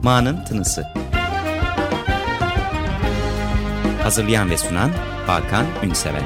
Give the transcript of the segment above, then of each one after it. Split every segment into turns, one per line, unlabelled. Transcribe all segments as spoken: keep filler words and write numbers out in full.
Ma'nın Tınısı. Hazırlayan ve sunan Hakan Ünseven.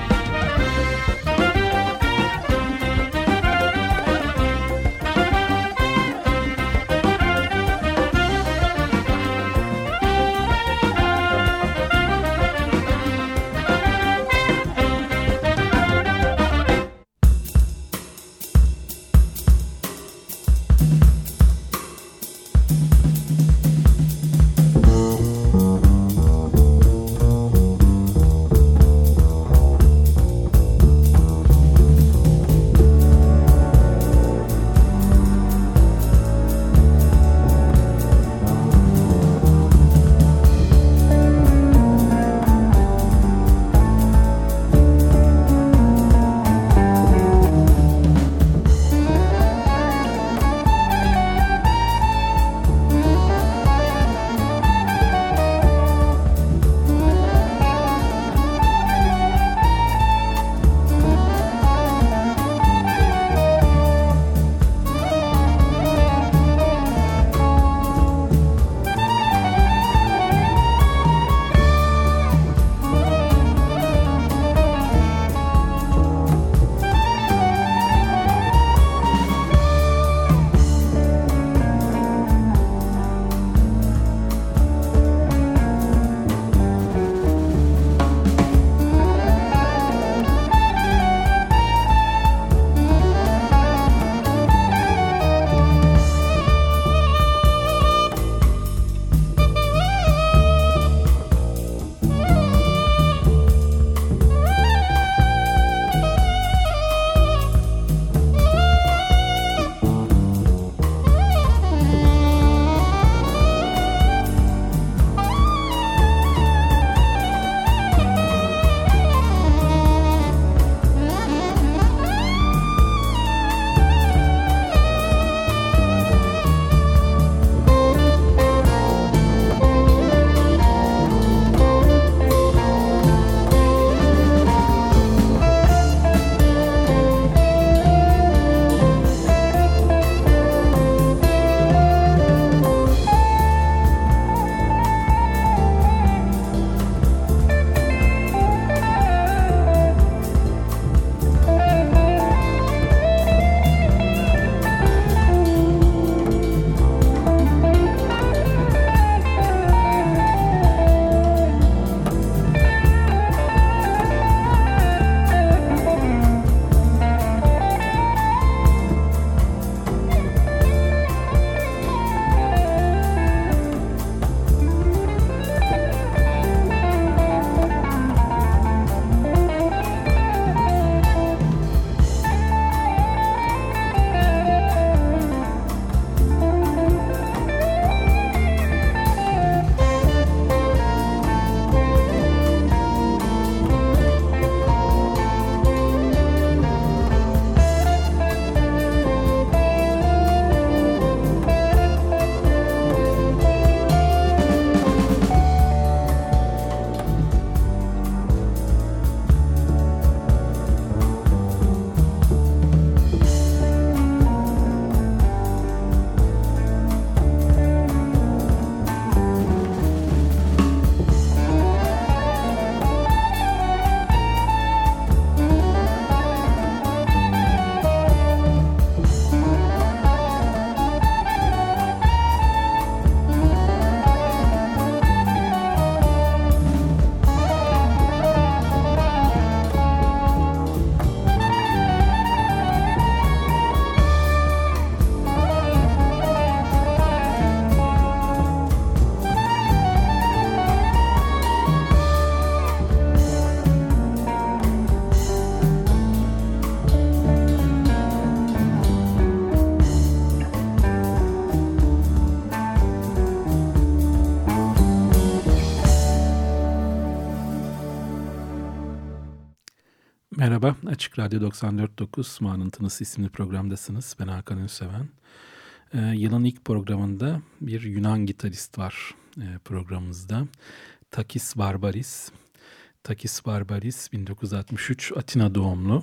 Merhaba, Açık Radyo doksan dört nokta dokuz Ma'nın Tınısı isimli programdasınız. Ben Hakan Ünseven. Ee, yılın ilk programında bir Yunan gitarist var e, programımızda. Takis Barbaris. Takis Barbaris bin dokuz yüz altmış üç Atina doğumlu.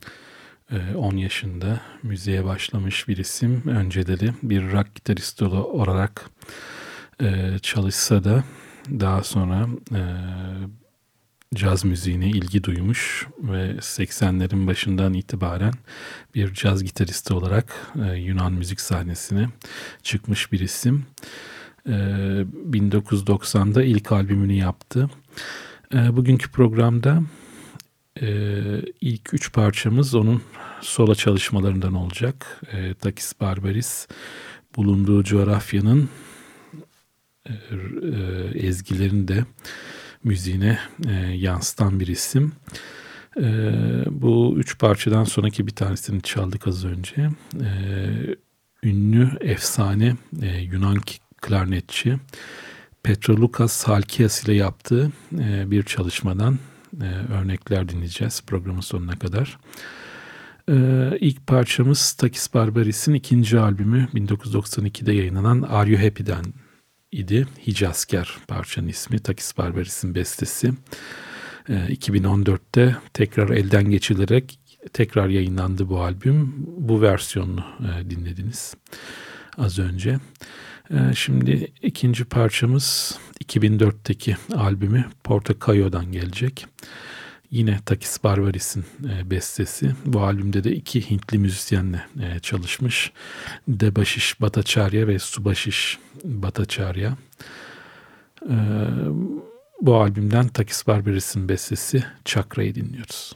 Ee, on yaşında müziğe başlamış bir isim. Önceleri bir rock gitaristi olarak e, çalışsa da daha sonra e, caz müziğine ilgi duymuş ve seksenlerin başından itibaren bir caz gitaristi olarak e, Yunan müzik sahnesine çıkmış bir isim. E, bin dokuz yüz doksanda ilk albümünü yaptı. E, bugünkü programda e, ilk üç parçamız onun solo çalışmalarından olacak. E, Takis Barbaris bulunduğu coğrafyanın e, e, ezgilerini de müziğine e, yansıtan bir isim. E, bu üç parçadan sonraki bir tanesini çaldık az önce. E, ünlü efsane e, Yunan klarnetçi Petrolukas Halkias ile yaptığı e, bir çalışmadan e, örnekler dinleyeceğiz programın sonuna kadar. E, ilk parçamız Takis Barbaris'in ikinci albümü bin dokuz yüz doksan ikide yayınlanan Are You Happy'den idi. Hicazkar parçanın ismi, Takis Barbaris'in bestesi. E, iki bin on dörtte tekrar elden geçirilerek tekrar yayınlandı bu albüm. Bu versiyonunu e, dinlediniz az önce. E, şimdi ikinci parçamız iki bin dörtteki albümü Porto Cayo'dan gelecek. Yine Takis Barbaris'in e, bestesi. Bu albümde de iki Hintli müzisyenle e, çalışmış. Debashish Bhattacharya ve Subhashish Bhattacharya. E, bu albümden Takis Barbaris'in bestesi Chakra'yı dinliyoruz.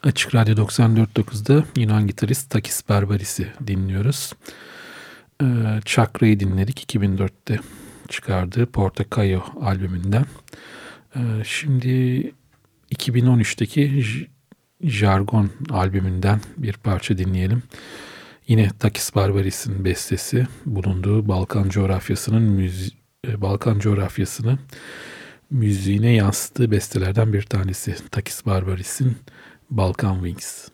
Açık Radyo doksan dört nokta dokuzda Yunan gitarist Takis Barbaris'i dinliyoruz. Ee, Chakra'yı dinledik iki bin dörtte çıkardığı Portokayo albümünden. Ee, şimdi iki bin on üçteki J- Jargon albümünden bir parça dinleyelim. Yine Takis Barbaris'in bestesi, bulunduğu Balkan coğrafyasının müzi- Balkan coğrafyasını müziğine yansıttığı bestelerden bir tanesi. Takis Barbaris'in Balkan Wings.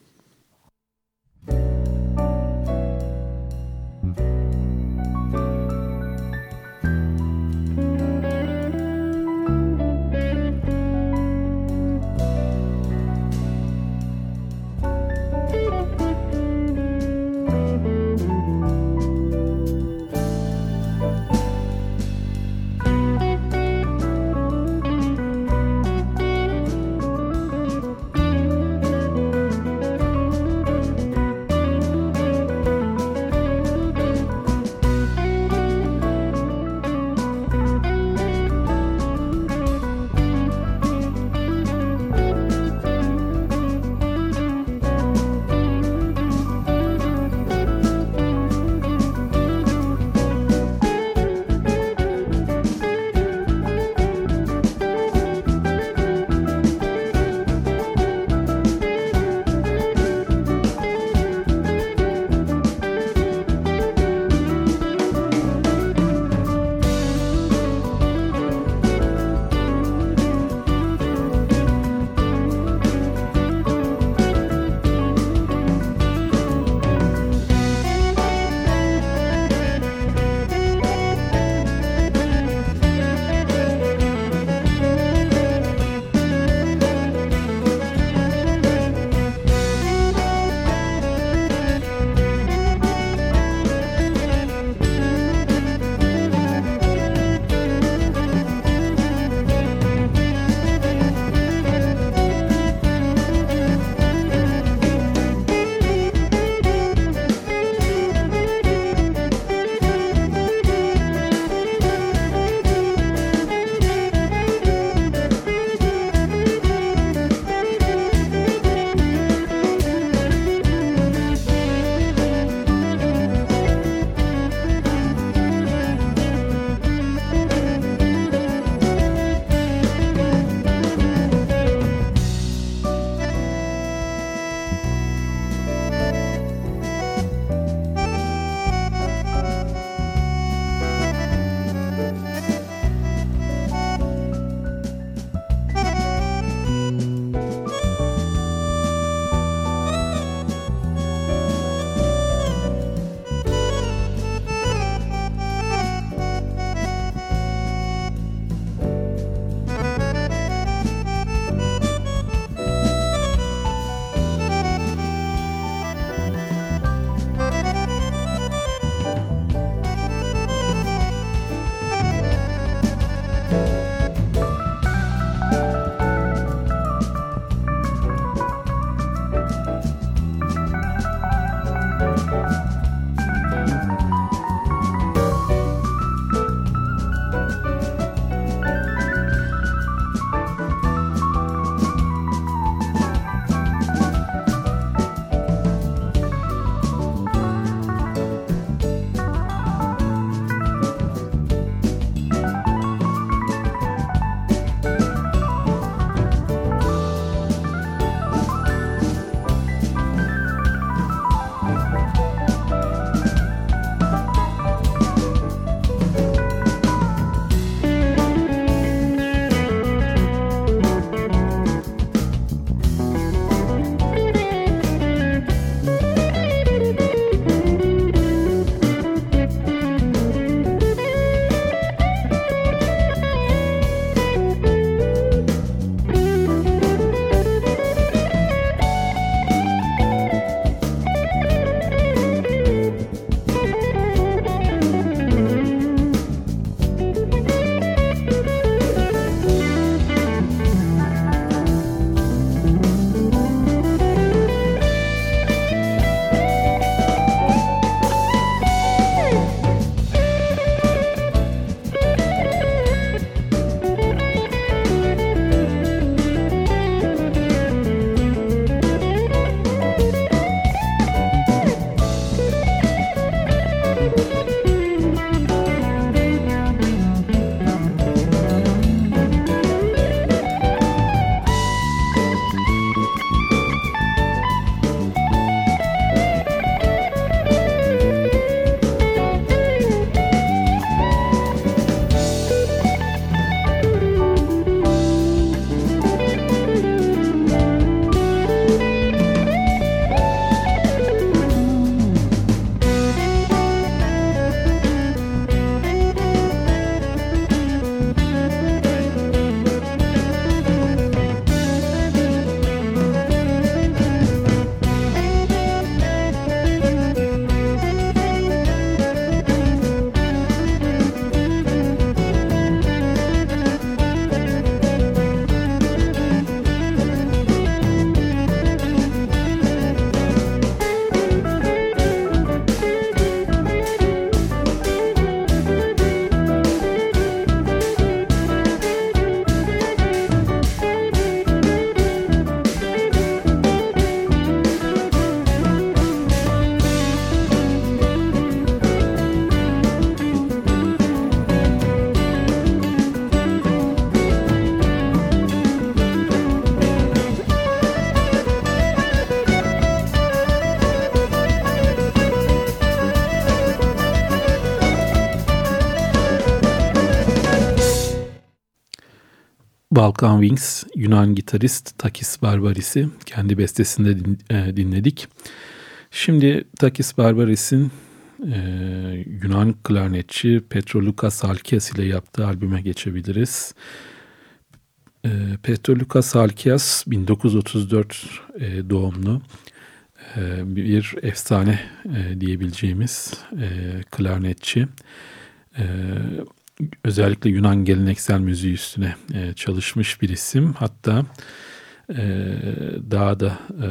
Balkan Wings Yunan gitarist Takis Barbaris'i kendi bestesinde din, e, dinledik. Şimdi Takis Barbaris'in e, Yunan klarnetçi Petrolukas Salkias ile yaptığı albüme geçebiliriz. E, Petrolukas Salkias bin dokuz yüz otuz dört e, doğumlu e, bir efsane e, diyebileceğimiz e, klarnetçi. E, Özellikle Yunan geleneksel müziği üstüne e, çalışmış bir isim. Hatta e, daha da e,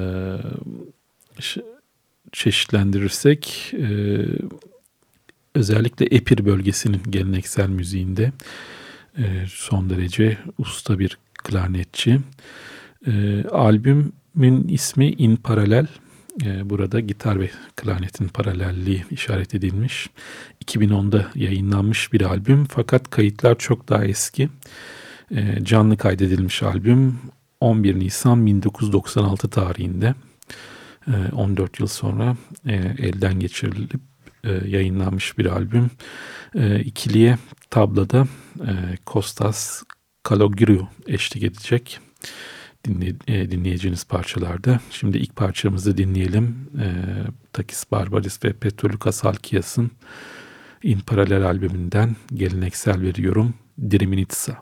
çeşitlendirirsek e, özellikle Epir bölgesinin geleneksel müziğinde e, son derece usta bir klarnetçi. E, albümün ismi In Paralel. Burada gitar ve klarnetin paralelliği işaret edilmiş. iki bin onda yayınlanmış bir albüm fakat kayıtlar çok daha eski. Canlı kaydedilmiş albüm on bir Nisan bin dokuz yüz doksan altı tarihinde on dört yıl sonra elden geçirilip yayınlanmış bir albüm. İkiliye tablada Kostas Kalogiriou eşlik edecek. Dinleyeceğiniz parçalarda. Şimdi ilk parçamızı dinleyelim. E, Takis Barbaris ve Petrolukas Salkias'ın In Paralel albümünden geleneksel bir yorum Diriminitsa.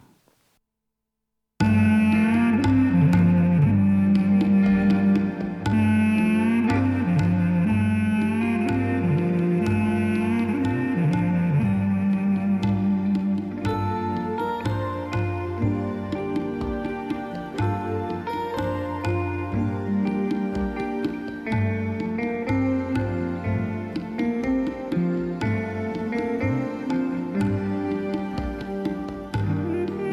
Thank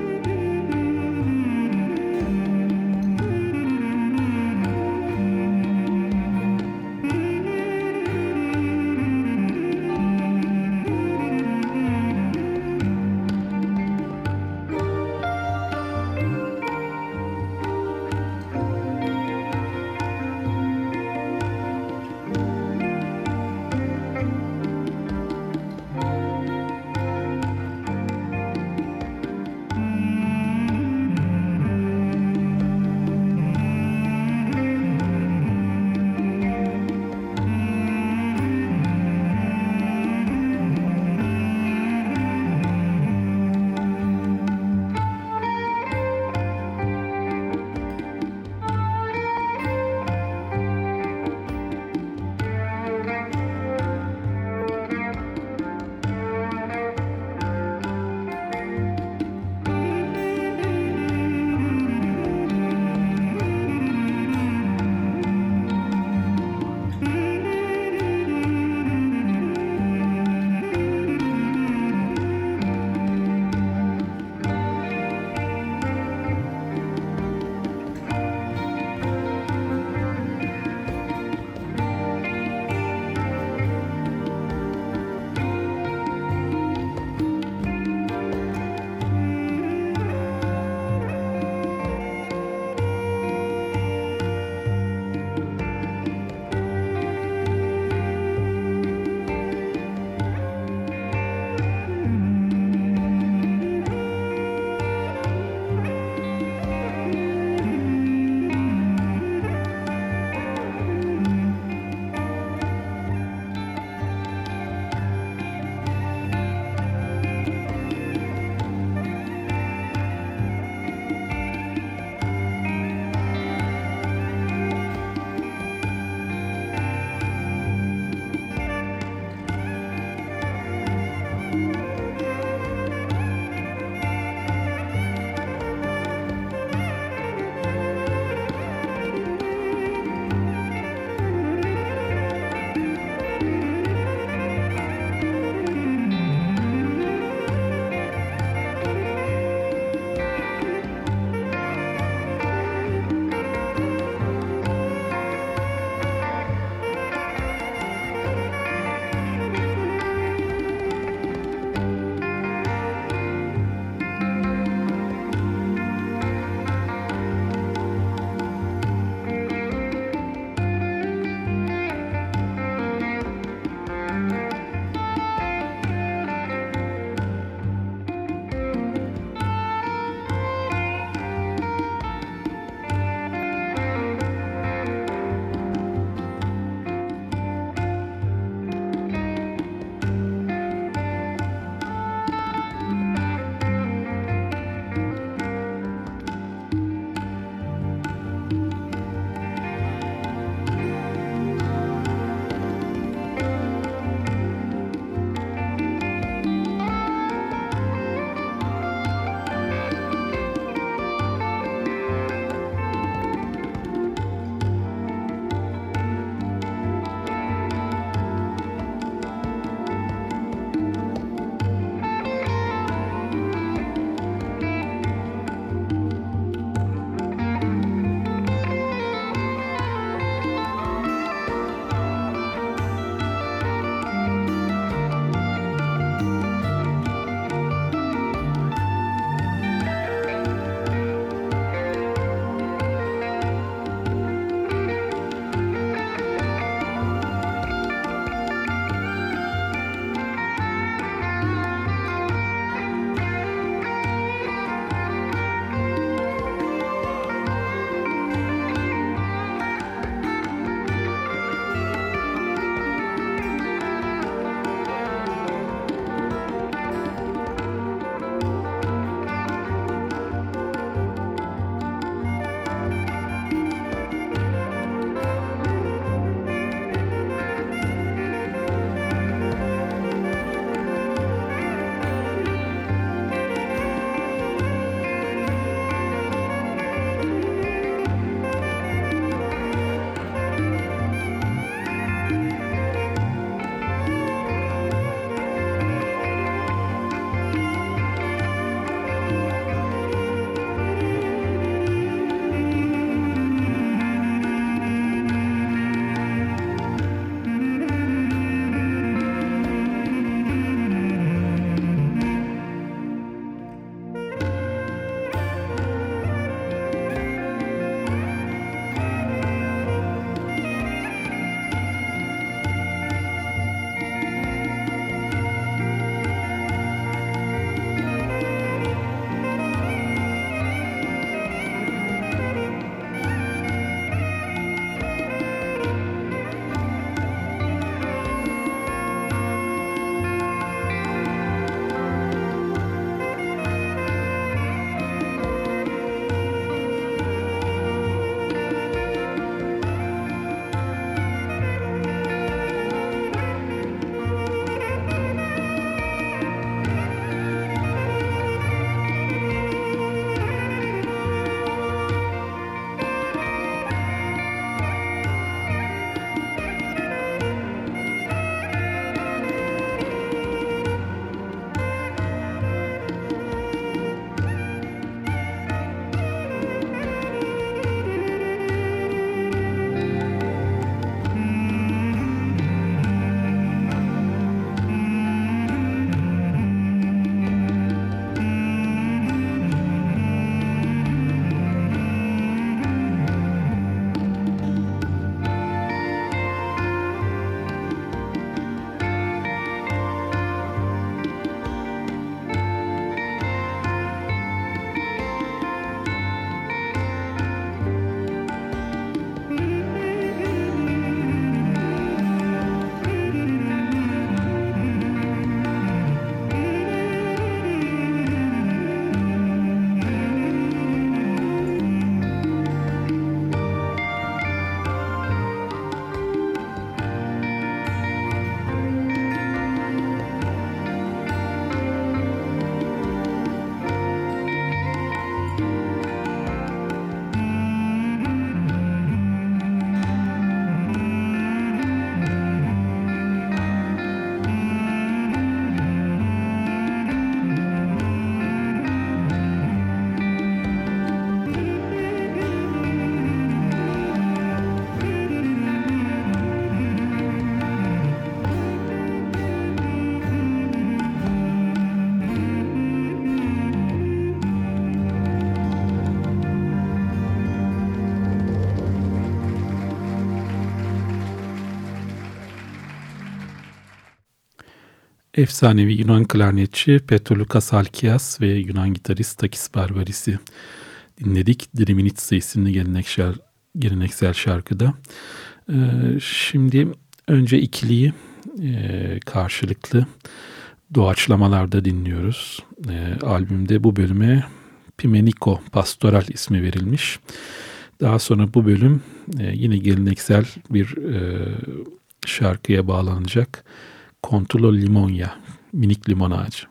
Efsanevi Yunan klarnetçi Petroukas Halkias ve Yunan gitarist Takis Barbaris'i dinledik. Driminitsa isimli geleneksel, geleneksel şarkıda. Ee, şimdi önce ikiliyi e, karşılıklı doğaçlamalarda dinliyoruz. E, albümde bu bölüme Pimeniko Pastoral ismi verilmiş. Daha sonra bu bölüm e, yine geleneksel bir e, şarkıya bağlanacak. Contulo Limonya, minik limon ağacı.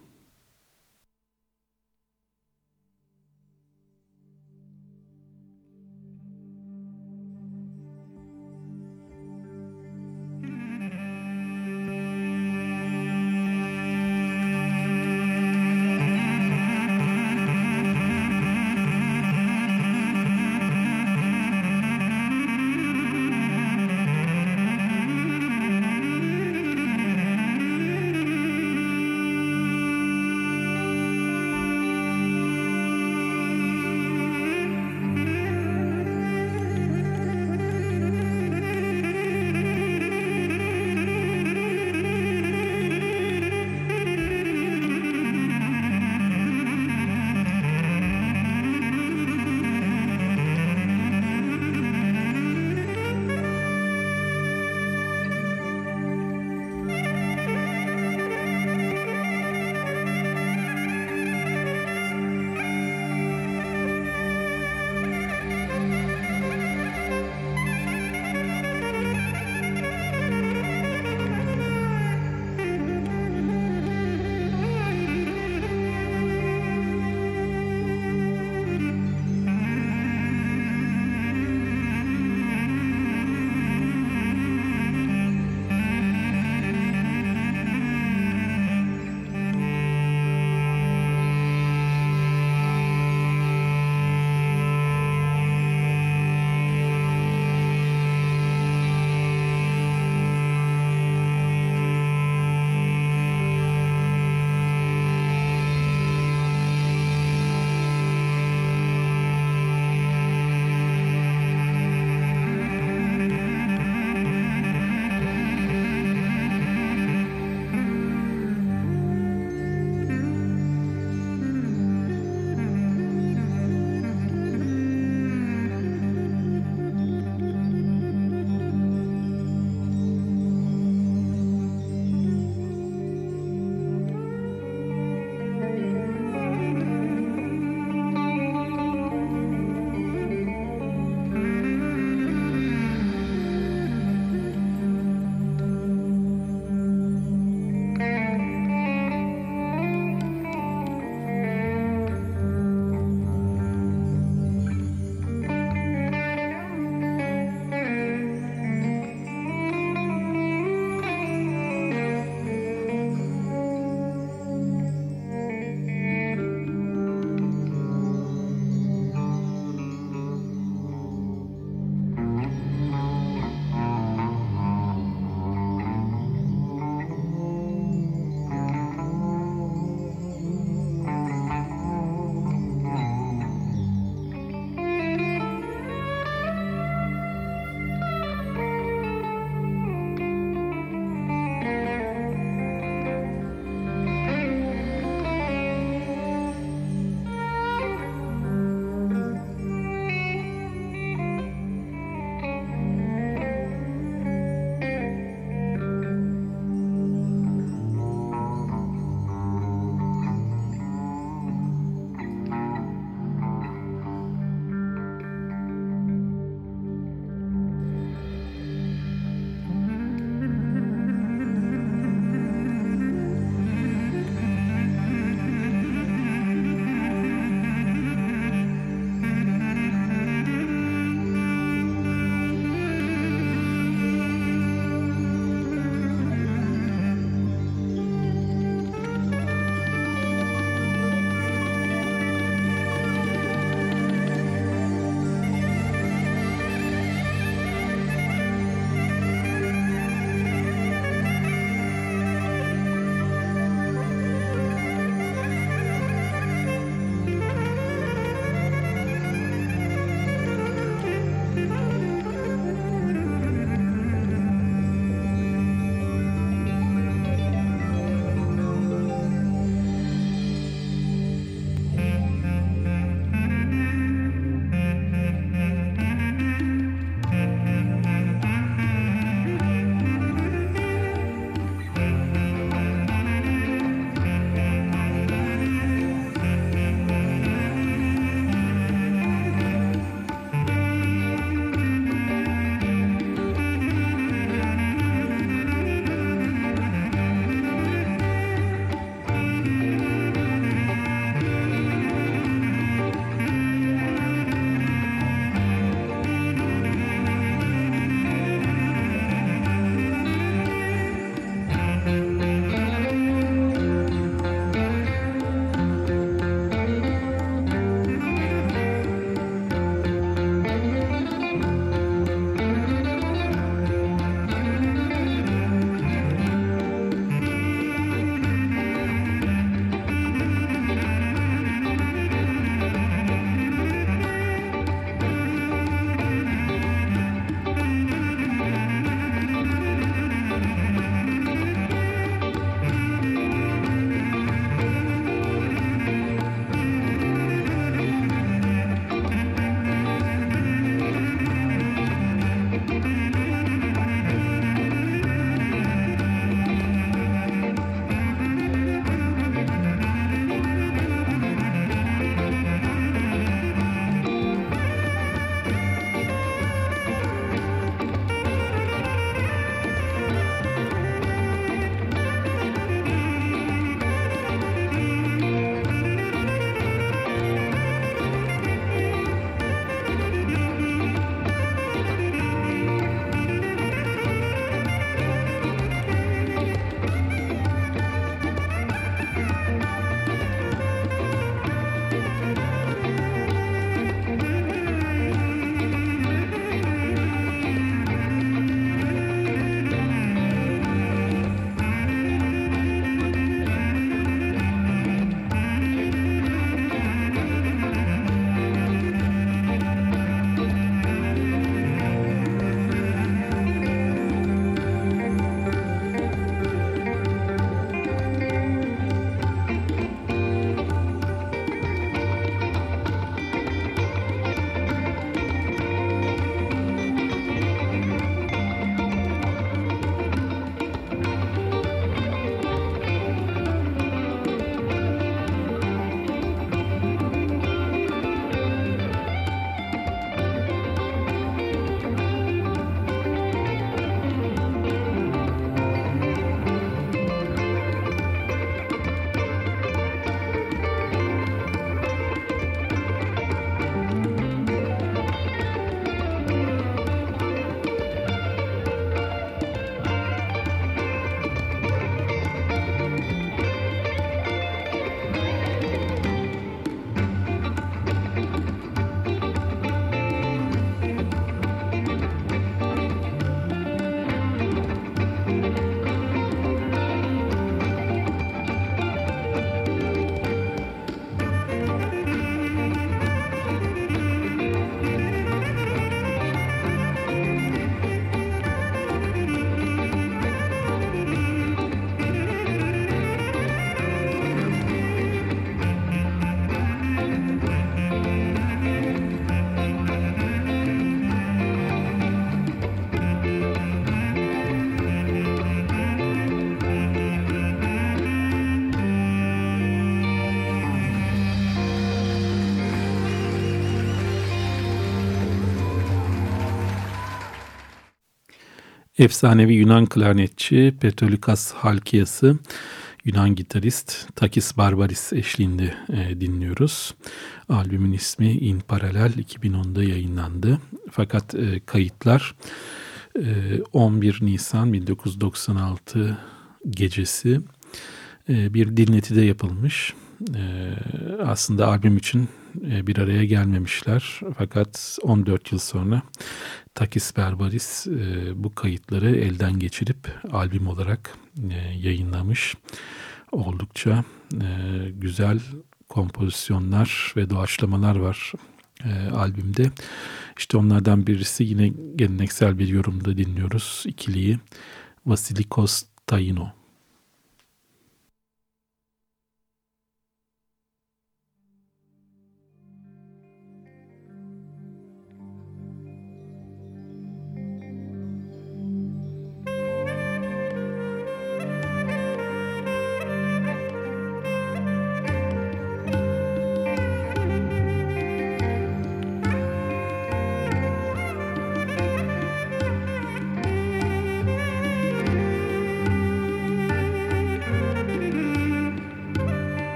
Efsanevi Yunan klarnetçi Petolikas Halkias'ı Yunan gitarist Takis Barbaris eşliğinde e, dinliyoruz. Albümün ismi In Paralel, iki bin onda yayınlandı. Fakat e, kayıtlar e, on bir Nisan bin dokuz yüz doksan altı gecesi e, bir dinletide yapılmış. E, aslında albüm için e, bir araya gelmemişler. Fakat on dört yıl sonra Takis Barbaris e, bu kayıtları elden geçirip albüm olarak e, yayınlamış. Oldukça e, güzel kompozisyonlar ve doğaçlamalar var e, albümde. İşte onlardan birisi, yine geleneksel bir yorumda dinliyoruz ikiliyi, Vasilikos Taino.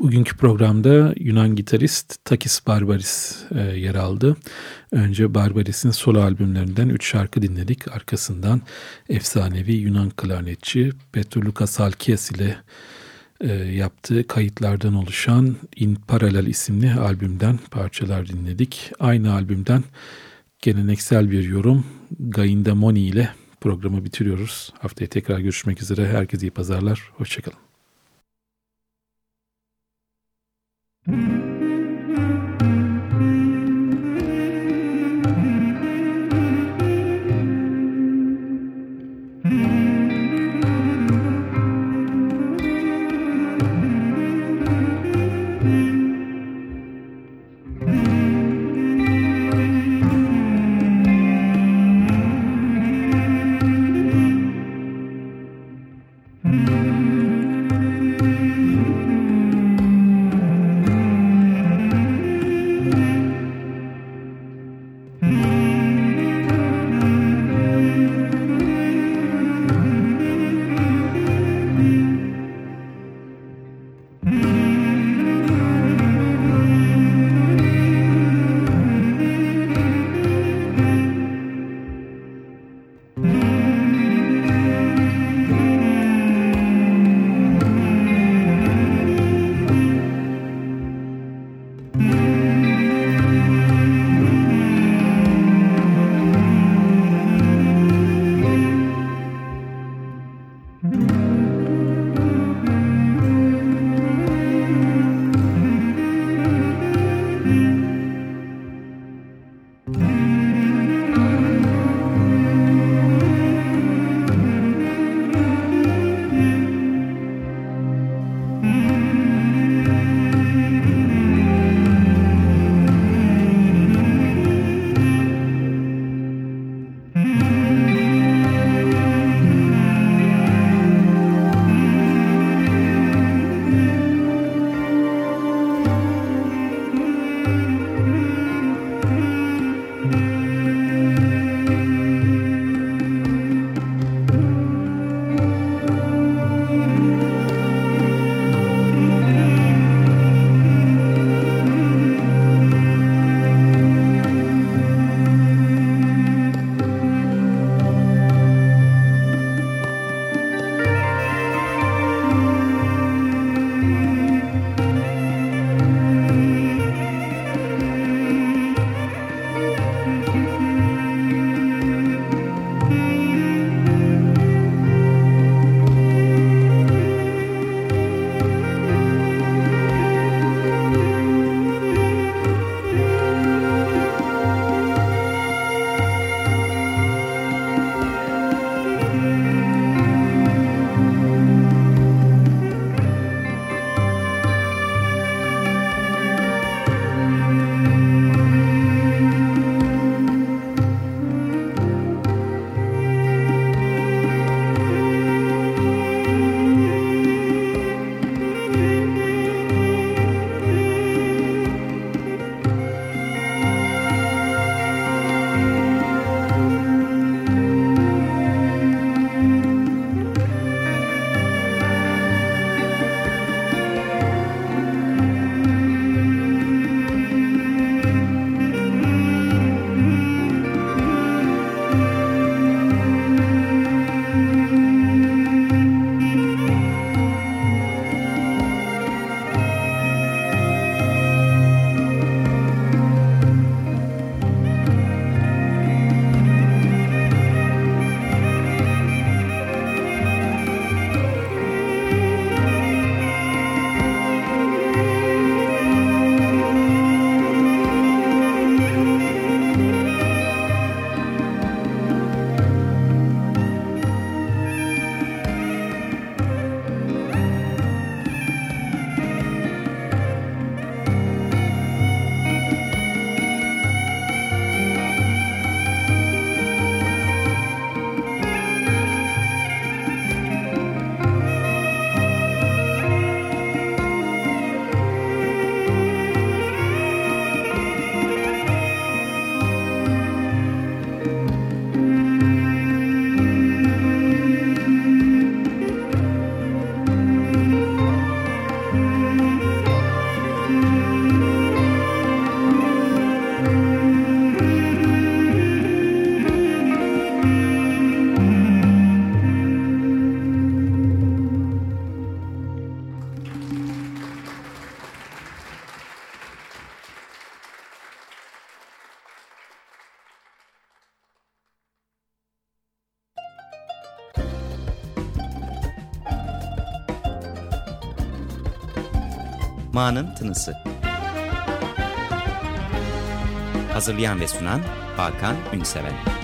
Bugünkü programda Yunan gitarist Takis Barbaris e, yer aldı. Önce Barbaris'in solo albümlerinden üç şarkı dinledik. Arkasından efsanevi Yunan klarnetçi Petroluka Salkias ile e, yaptığı kayıtlardan oluşan In Parallel isimli albümden parçalar dinledik. Aynı albümden geleneksel bir yorum Gaindamoni ile programı bitiriyoruz. Haftaya tekrar görüşmek üzere. Herkese iyi pazarlar. Hoşçakalın.
Ma'nın Tınısı. Hazırlayan ve sunan Hakan Ünseven.